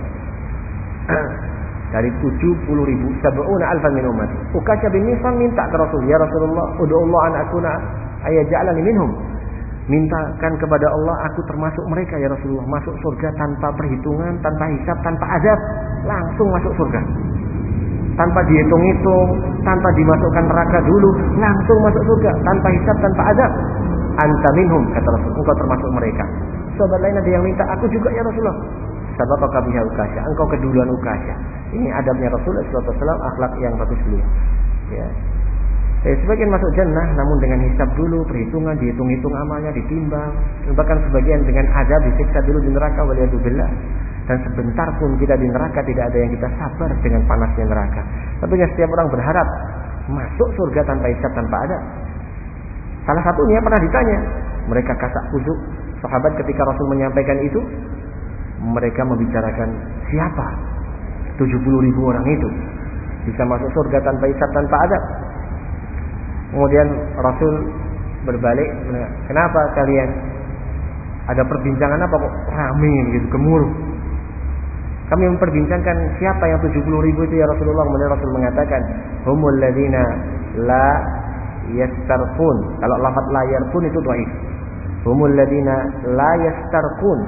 Dari tujuh puluh ribu, sab'una alfan min ummati. Ukasha bin Mihsan minta ke Rasul, ya Rasulullah, ud'ullah an akuna ayaj'alani minhum. Mintakan kepada Allah aku termasuk mereka ya Rasulullah, masuk surga tanpa perhitungan, tanpa hisab, tanpa azab, langsung masuk surga, tanpa dihitung-hitung, tanpa dimasukkan neraka dulu, langsung masuk surga, tanpa hisab, tanpa azab. Anta minhum, kata Rasul, engkau termasuk mereka. Sahabat lain ada yang minta, aku juga ya Rasulullah. Sabaqaka biha Ukasha, engkau keduluan Ukasha. Ini adabnya Rasulullah shallallahu alaihi wasallam, akhlak yang bagus beliau. Ya. Eh, sebagian masuk jannah namun dengan hisab dulu, perhitungan, dihitung-hitung amalnya, ditimbang, bahkan sebagian dengan azab, disiksa dulu di neraka, waliyadzubillah. Dan sebentar pun kita di neraka tidak ada yang kita sabar dengan panasnya neraka. Tentunya setiap orang berharap masuk surga tanpa hisab, tanpa azab. Salah satunya pernah ditanya, mereka kasak kusuk sahabat ketika Rasul menyampaikan itu, mereka membicarakan siapa tujuh puluh ribu orang itu. bisa masuk surga tanpa hisab, tanpa adab. Kemudian Rasul berbalik, kenapa kalian ada perbincangan apa kok rame gitu, gemuruh? Kami memperbincangkan siapa yang tujuh puluh ribu itu ya Rasulullah. Kemudian Rasul mengatakan, humul ladina la yastarqun. Kalau lafaz la yarqun itu dhaif. Humul ladina la yastarqun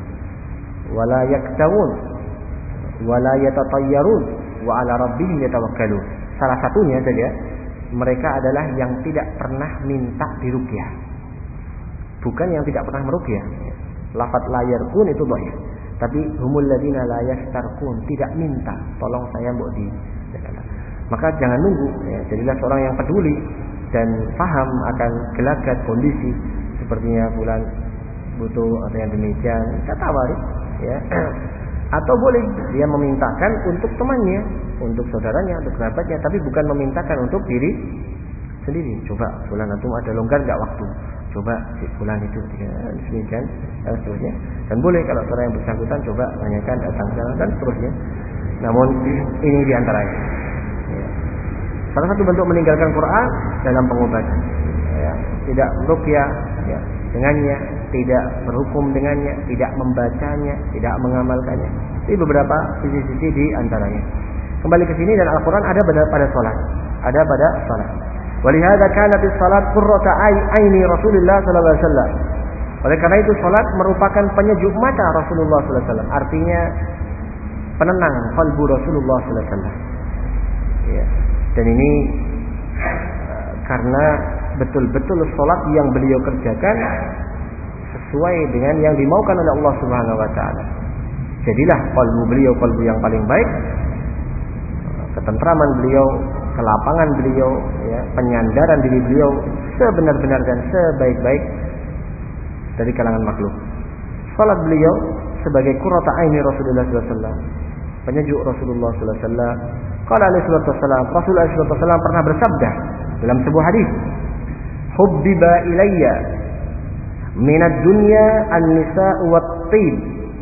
wa la yaktawun wa la yatatayyarun wa ala rabbihim yatawakkalun. Salah satunya saja, mereka adalah yang tidak pernah minta diruqyah. Bukan yang tidak pernah meruqyah. Lafaz la yarqun itu dhaif. Tapi humul ladina la yastarqun, tidak minta tolong saya mbok di. Maka jangan nunggu ya, jadilah seorang yang peduli dan paham akan gelagat kondisi. Sepertinya bulan butuh ada yang demikian, kita tawari ya. Atau boleh dia memintakan untuk temannya, untuk saudaranya, untuk kerabatnya, tapi bukan memintakan untuk diri sendiri. Coba bulan antum ada longgar enggak waktu? Coba si fulan itu ya, demikian dan seterusnya. Dan boleh kalau orang yang bersangkutan coba tanyakan datang dan seterusnya. Namun ini diantaranya ya. Salah satu bentuk meninggalkan Quran dalam pengobatan ya. Tidak ruqyah ya, dengannya, tidak berhukum dengannya, tidak membacanya, tidak mengamalkannya. Ini beberapa sisi-sisi di antaranya. Kembali ke sini, dan Al-Quran ada pada pada salat, ada pada salat. Walihada kanat as-salat qurrata aini Rasulullah sallallahu alaihi wasallam. Oleh karena itu salat merupakan penyejuk mata Rasulullah sallallahu alaihi wasallam. Artinya penenang qalbu Rasulullah sallallahu alaihi wasallam. Ya. Dan ini uh, karena betul-betul salat yang beliau kerjakan sesuai dengan yang dimaukan oleh Allah Subhanahu wa taala. Jadilah qalbu beliau qalbu yang paling baik. Ketentraman beliau, kelapangan beliau, ya, penyandaran diri beliau sebenar-benar dan sebaik-baik dari kalangan makhluk. Salat beliau sebagai qurrata aini Rasulullah sallallahu alaihi wasallam, penyejuk Rasulullah sallallahu alaihi wasallam. Qala alaihi wasallam, Rasulullah sallallahu alaihi wasallam pernah bersabda dalam sebuah hadis, "Hubbiba ilayya minad dunya an-nisa'u wat-tib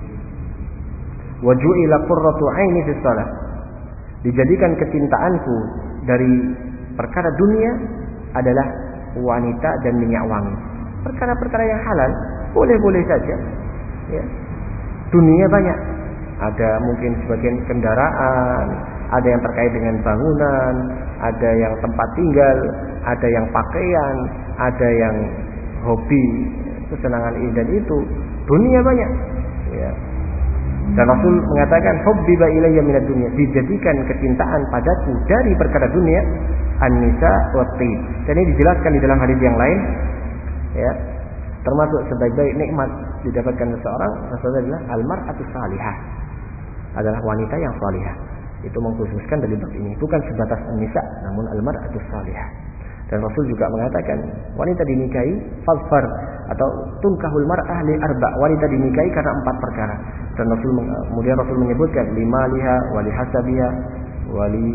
wa ju'ila qurratu aini fis salat." Dijadikan kecintaanku dari perkara dunia adalah wanita dan minyak wangi. Perkara-perkara yang halal boleh-boleh saja ya. Dunia banyak, ada mungkin sebagian kendaraan, ada yang terkait dengan bangunan, ada yang tempat tinggal, ada yang pakaian, ada yang hobi, kesenangan ini dan itu. Dunia banyak ya. Dan Rasul mengatakan hubbiba ilayya minad dunya, dijadikan kecintaan padaku dari perkara dunia an-nisa wat-tib. Dan ini dijelaskan di dalam hadis yang lain ya. Termasuk sebaik-baik nikmat didapatkan seseorang Rasulullah adalah al-mar'atu salihah, adalah wanita yang salihah. Itu mengkhususkan dari bab ini, bukan sebatas an-nisa namun al-mar'atu salihah. Dan Rasul juga mengatakan wanita dinikahi fadfar atau tunkahul mar'ah li arba', wanita dinikahi karena empat perkara. Dan Rasul kemudian Rasul menyebutkan limaliha wali hasabiha wali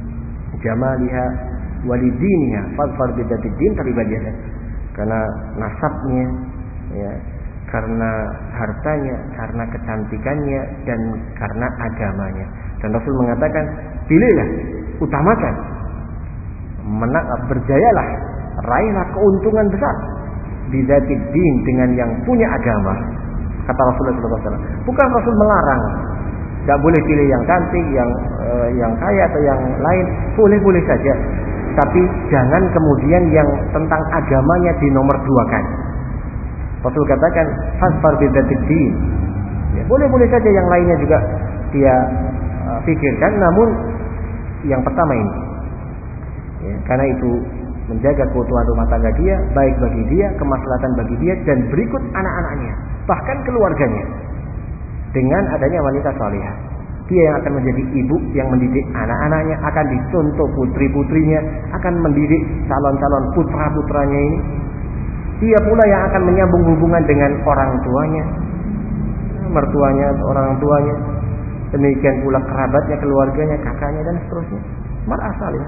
jamaliha wali diniha fadfar bidatid din taribadiha, karena nasabnya ya, karena hartanya, karena kecantikannya dan karena agamanya. Dan Rasul mengatakan pilihlah, utamakan, menang, berjayalah, raihlah keuntungan besar bidatid din, dengan yang punya agama. Kata Rasulullah sallallahu alaihi wasallam. Bukan Rasul melarang, tidak boleh pilih yang cantik, yang uh, yang kaya atau yang lain, boleh-boleh saja. Tapi jangan kemudian yang tentang agamanya dinomor duakan. Rasul katakan fasfar bidatid din. Ya, boleh-boleh saja yang lainnya juga dia uh, pikirkan, namun yang pertama ini. Ya, karena itu menjaga keutuhan rumah tangga dia, baik bagi dia, kemaslahatan bagi dia, dan berikut anak-anaknya, bahkan keluarganya. Dengan adanya wanita salihah, dia yang akan menjadi ibu yang mendidik anak-anaknya, akan dicontoh putri-putrinya, akan mendidik calon-calon putra-putranya ini. Dia pula yang akan menyambung hubungan dengan orang tuanya, mertuanya, orang tuanya, demikian pula kerabatnya, keluarganya, kakaknya dan seterusnya. Mar'ah salihah.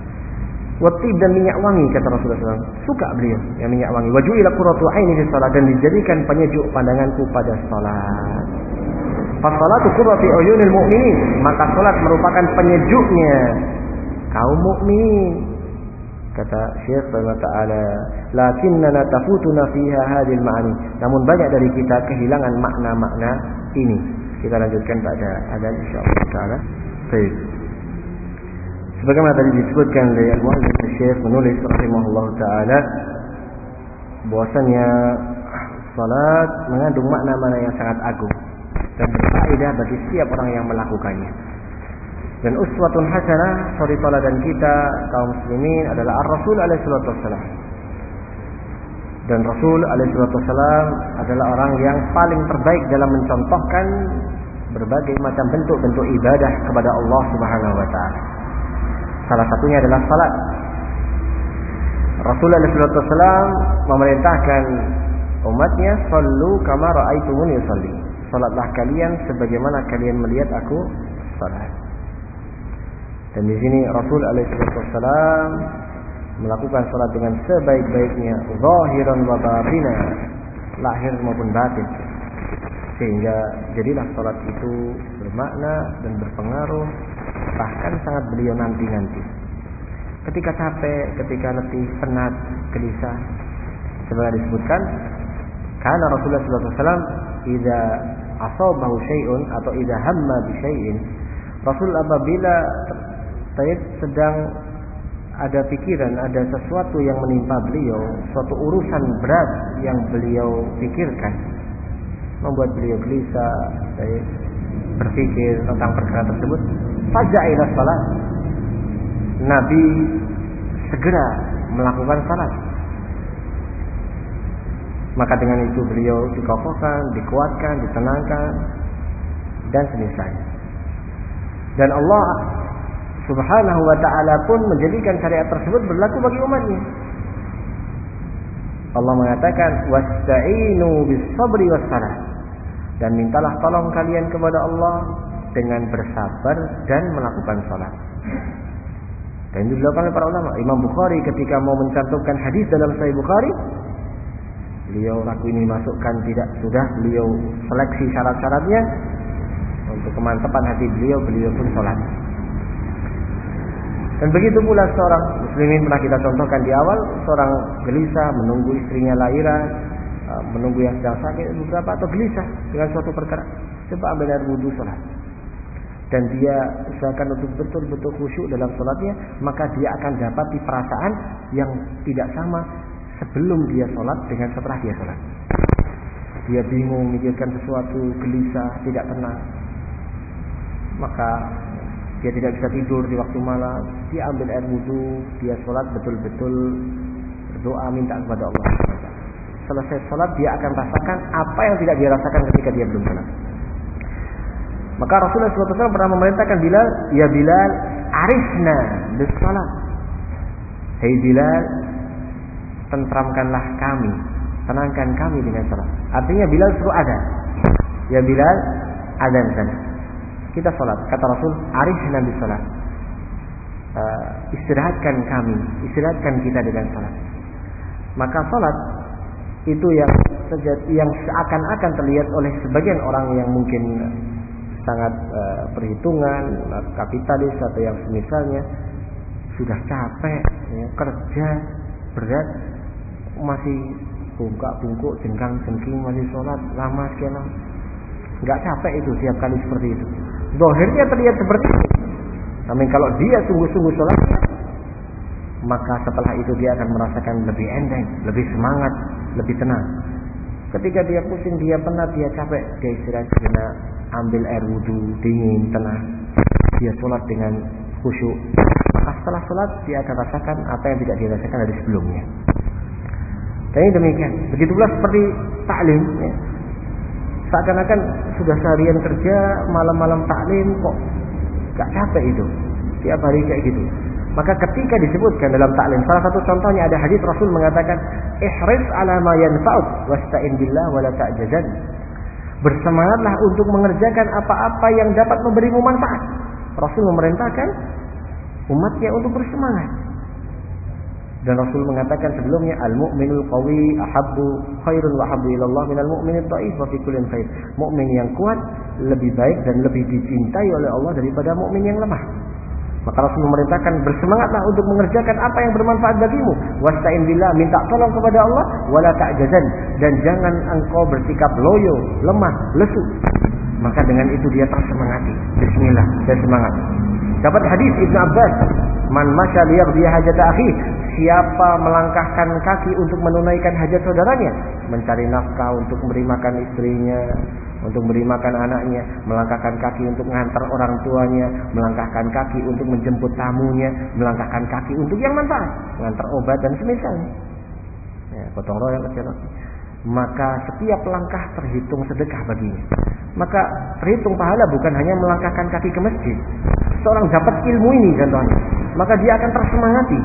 Watib dan minyak wangi, kata Rasulullah sallallahu alaihi wasallam. Suka beliau yang minyak wangi. Waju'ila qurratu aini fi shalah, dan dijadikan penyejuk pandanganku pada salat. Fa salatu qurratu uyunil mu'minin, maka salat merupakan penyejuknya kaum mukminin. Kata Syekh Rahimahullah Ta'ala, lakinnana tafutuna fiha hadhil ma'ani. Namun banyak dari kita kehilangan makna-makna ini. Kita lanjutkan pada adzan insyaallah taala. Baik. Sebagaimana tadi disebutkan oleh Al-Muallif Syekh menulis rahimahullah taala bahwasanya salat mengandung makna-makna yang sangat agung dan berfaedah bagi setiap orang yang melakukannya. Dan uswatun hasanah, suri teladan kita kaum muslimin adalah Ar-Rasul alaihi salatu wassalam. Dan Rasul alaihi salatu wassalam adalah orang yang paling terbaik dalam mencontohkan berbagai macam bentuk-bentuk ibadah kepada Allah Subhanahu wa taala. Salah satunya adalah salat. Rasul alaihi salatu wassalam memerintahkan umatnya, "Shallu kama ra'aitumuni usalli." Salatlah kalian sebagaimana kalian melihat aku salat. Dan di sini Rasul alaihi wasallam melakukan salat dengan sebaik-baiknya, zahiran wa batinan, lahir maupun batin. Sehingga jadilah salat itu bermakna dan berpengaruh, bahkan sangat beliau nanti-nanti. Ketika capek, ketika letih, penat, gelisah, sebenarnya disebutkan karena Rasulullah sallallahu alaihi wasallam idza asabahu syai'un atau idza hamma bi syai'in, Rasul apabila Taib sedang ada pikiran, ada sesuatu yang menimpa beliau, suatu urusan berat yang beliau pikirkan, membuat beliau gelisah, Taib, berpikir tentang perkara tersebut, faja'a ila salat. Nabi segera melakukan salat. Maka dengan itu beliau dikokohkan, dikuatkan, ditenangkan, dan semisal. Dan Allah Subhanahu wa ta'ala pun menjadikan syariat tersebut berlaku bagi umatnya. Allah mengatakan, wasta'inu bis sabri was salat. Dan mintalah tolong kalian kepada Allah dengan bersabar dan melakukan salat. Dan itu dilakukan oleh para ulama. Imam Bukhari ketika mau mencantumkan hadis dalam Sahih Bukhari, beliau ragu ini masukkan tidak, sudah beliau seleksi syarat-syaratnya. Untuk kemantapan hati beliau, beliau pun salat. Dan begitu pula seorang muslimin, pernah kita contohkan di awal, seorang gelisah menunggu istrinya lahiran, menunggu yang sedang sakit beberapa, atau gelisah dengan suatu perkara, coba ambil air wudu salat. Dan dia usahakan untuk betul-betul khusyuk dalam salatnya, maka dia akan dapati perasaan yang tidak sama sebelum dia salat dengan setelah dia salat. Dia bingung memikirkan sesuatu, gelisah, tidak tenang. Maka dia tidak bisa tidur di waktu malam. Dia ambil air wudu, dia sholat betul-betul berdoa minta kepada Allah. Selesai sholat dia akan rasakan apa yang tidak dia rasakan ketika dia belum sholat. Maka Rasulullah shallallahu alaihi wasallam pernah memerintahkan Bilal, ya Bilal, arifna bis salat. Hei Bilal, tentramkanlah kami, tenangkan kami dengan salat. Artinya Bilal suruh ada. Ya Bilal, adzan sana. Kita salat. Kata Rasul, arifna bis salat. Uh, istirahatkan kami, istirahatkan kita dengan salat. Maka salat itu yang yang seakan-akan terlihat oleh sebagian orang yang mungkin sangat uh, perhitungan, kapitalis atau yang semisalnya, sudah capek, ya, kerja berat, masih bungkak-bungkuk, jengkang-jengking, masih sholat lama sekian lama. Nggak capek itu tiap kali seperti itu. Zahirnya terlihat seperti itu. Namun kalau dia sungguh-sungguh sholatnya, maka setelah itu dia akan merasakan lebih enteng, lebih semangat, lebih tenang. Ketika dia pusing, dia penat, dia capek, dia istirahat sejenak, ambil air wudu, dingin, tenang. Dia sholat dengan khusyuk. Maka setelah sholat dia akan rasakan apa yang tidak dirasakan dari sebelumnya. Dan ini demikian. Begitu pula seperti taklim, ya. Seakan-akan sudah seharian kerja, malam-malam taklim kok gak capek itu. Tiap hari kayak gitu. Maka ketika disebutkan dalam taklim, salah satu contohnya ada hadis Rasul mengatakan, ihris ala ma yanfa'uk wasta'in billah wa la ta'jazan. Bersemangatlah untuk mengerjakan apa-apa yang dapat memberimu manfaat. Rasul memerintahkan umatnya untuk bersemangat. Dan Rasul mengatakan sebelumnya, al-mu'minul qawi ahabbu khairun wa ahabbu ila Allah minal mu'minid dha'if wa fi kullin khair. Mukmin yang kuat lebih baik dan lebih dicintai oleh Allah daripada mukmin yang lemah. Maka Rasul memerintahkan, bersemangatlah untuk mengerjakan apa yang bermanfaat bagimu. Wasta'in billah, minta tolong kepada Allah, wala ta'jazan, dan jangan engkau bersikap loyo, lemah, lesu. Maka dengan itu dia tersemangati. Bismillah, dan semangat. Dapat hadis Ibnu Abbas, man masya liyaqdi hajat akhi, siapa melangkahkan kaki untuk menunaikan hajat saudaranya, mencari nafkah untuk memberi makan istrinya, untuk memberi makan anaknya, melangkahkan kaki untuk mengantar orang tuanya, melangkahkan kaki untuk menjemput tamunya, melangkahkan kaki untuk yang manfaat, mengantar obat dan semisalnya. Ya, potong royong kecil. Maka setiap langkah terhitung sedekah baginya. Maka terhitung pahala bukan hanya melangkahkan kaki ke masjid. Seorang dapat ilmu ini contohnya, maka dia akan tersemangati.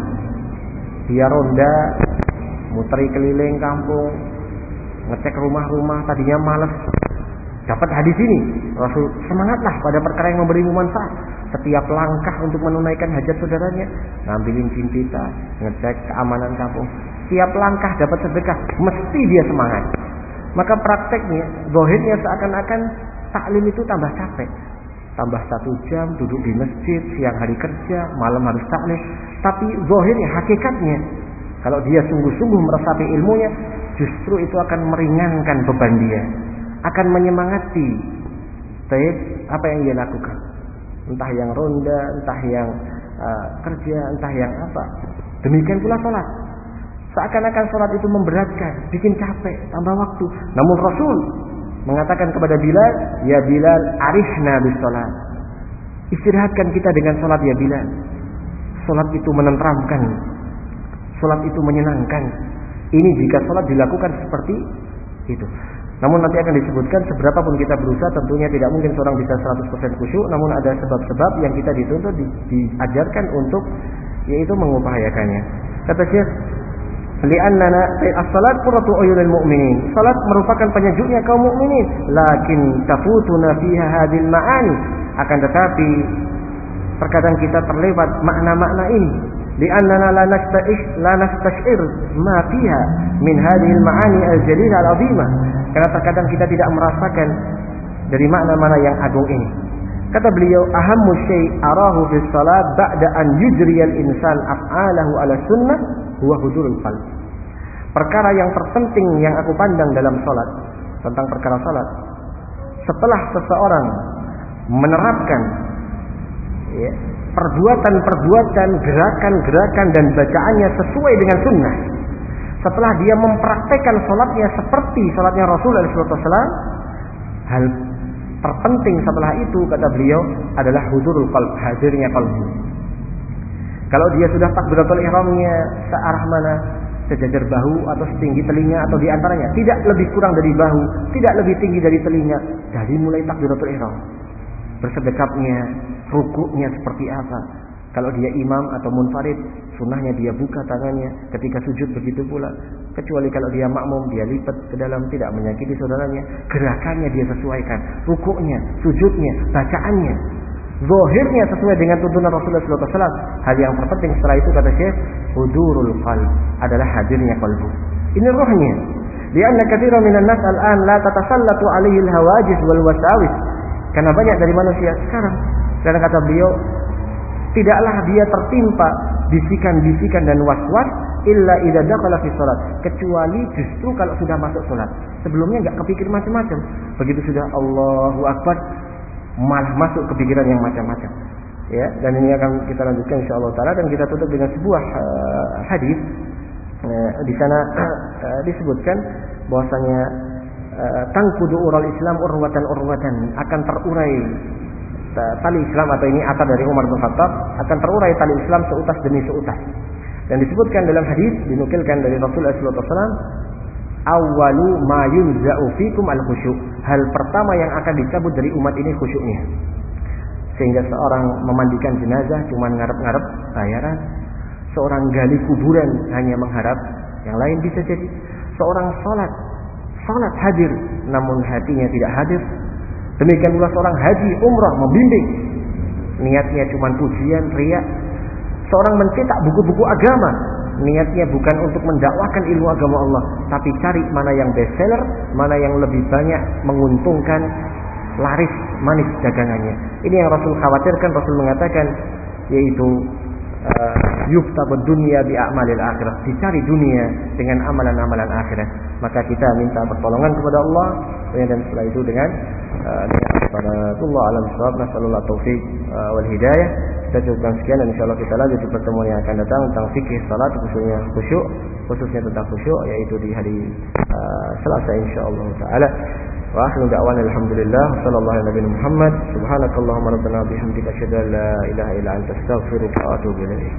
Dia ronda, muteri keliling kampung, ngecek rumah-rumah, tadinya malas. Dapat hadis ini, Rasul semangatlah pada perkara yang memberimu manfaat. Setiap langkah untuk menunaikan hajat saudaranya, ngambilin cincita, ngecek keamanan kampung. Setiap langkah dapat sedekah, mesti dia semangat. Maka prakteknya, zahirnya seakan-akan taklim itu tambah capek. Tambah satu jam duduk di masjid, siang hari kerja, malam harus taklim. Tapi zahirnya, hakikatnya, kalau dia sungguh-sungguh meresapi ilmunya, justru itu akan meringankan beban dia, akan menyemangati baik apa yang dia lakukan, entah yang ronda, entah yang uh, kerja, entah yang apa. Demikian pula sholat. Seakan-akan sholat itu memberatkan, bikin capek, tambah waktu. Namun Rasul mengatakan kepada Bilal, ya Bilal, arihna bis sholat. Istirahatkan kita dengan sholat ya Bilal. Sholat itu menenteramkan, sholat itu menyenangkan. Ini jika sholat dilakukan seperti itu. Namun nanti akan disebutkan seberapa pun kita berusaha, tentunya tidak mungkin seorang bisa seratus persen khusyuk. Namun ada sebab-sebab yang kita dituntut di, diajarkan untuk, yaitu mengupayakannya. Kata Syekh, li'annana as-salat qurratu uyunil mu'minin. Salat merupakan penyejuknya kaum mukminin. Lakin tafutuna fiha hadhil ma'ani. Akan tetapi terkadang kita terlewat makna-makna ini. Li'annana la nasta'ish la nastash'ir ma fiha min hadhil ma'ani al-jalilah al-'azimah. Karena terkadang kita tidak merasakan dari makna-makna yang agung ini. Kata beliau, ahammu syai' arahu fi shalat ba'da an yujriya al-insan af'alahu ala sunnah huwa hudurul qalb. Perkara yang terpenting yang aku pandang dalam salat, tentang perkara salat, setelah seseorang menerapkan ya, perbuatan-perbuatan, gerakan-gerakan dan bacaannya sesuai dengan sunnah, setelah dia mempraktekkan salatnya seperti salatnya Rasulullah shallallahu alaihi wasallam, hal terpenting setelah itu, kata beliau, adalah hudurul qalb, hadirnya qalbu. Kalau dia sudah takbiratul ihramnya searah mana, sejajar bahu atau setinggi telinga atau di antaranya, tidak lebih kurang dari bahu, tidak lebih tinggi dari telinga, dari mulai takbiratul ihram. Bersedekapnya, rukuknya seperti apa. Kalau dia imam atau munfarid, sunnahnya dia buka tangannya. Ketika sujud begitu pula. Kecuali kalau dia makmum, dia lipat ke dalam, tidak menyakiti saudaranya. Gerakannya dia sesuaikan, rukuknya, sujudnya, bacaannya, zahirnya sesuai dengan tuntunan Rasulullah shallallahu alaihi wasallam. Hal yang terpenting setelah itu, kata Syekh, hudurul qalb, adalah hadirnya qalbu. Ini rohnya. Lianna katsiran minan nas al-an la tatasallatu alaihi al-hawajis wal wasawis. Karena banyak dari manusia sekarang, dan kata beliau, tidaklah dia tertimpa bisikan-bisikan dan was-was illa idza dakhala fi shalat, kecuali justru kalau sudah masuk salat. Sebelumnya enggak kepikir macam-macam. Begitu sudah Allahu Akbar, malah masuk kepikiran yang macam-macam. Ya, dan ini akan kita lanjutkan insyaallah taala, dan kita tutup dengan sebuah uh, hadis. Uh, di sana uh, disebutkan bahwasanya uh, tangkudu ural Islam urwatan urwatan, akan terurai tali Islam, atau ini atar dari Umar bin Khattab, akan terurai tali Islam seutas demi seutas. Dan disebutkan dalam hadis, dinukilkan dari Rasulullah shallallahu alaihi wasallam, awwalu ma yunza'u fikum al-khusyu', hal pertama yang akan dicabut dari umat ini khusyuknya. Sehingga seorang memandikan jenazah cuma ngarep-ngarep bayaran, seorang gali kuburan hanya mengharap yang lain bisa jadi, seorang salat salat hadir namun hatinya tidak hadir. Demikian pula seorang haji umrah membimbing, niatnya cuma pujian, riya. Seorang mencetak buku-buku agama, niatnya bukan untuk mendakwakan ilmu agama Allah, tapi cari mana yang bestseller, mana yang lebih banyak menguntungkan, laris, manis dagangannya. Ini yang Rasul khawatirkan. Rasul mengatakan, yaitu uh, yuktabud dunya bi a'malil akhirah, dicari dunia dengan amalan-amalan akhirat. Maka kita minta pertolongan kepada Allah, dan setelah itu dengan uh, kepada Allah alam sebab nasallallahu taufik uh, wal hidayah. Kita cukupkan sekian, dan insyaallah kita lanjut di pertemuan yang akan datang tentang fikih salat, khususnya khusyuk, khususnya tentang khusyuk, yaitu di hari uh, Selasa insyaallah taala. Wa akhiru da'wana alhamdulillah sallallahu alaihi wa Muhammad subhanakallahumma rabbana bihamdika asyhadu an la ilaha illa anta astaghfiruka wa atubu ilaik.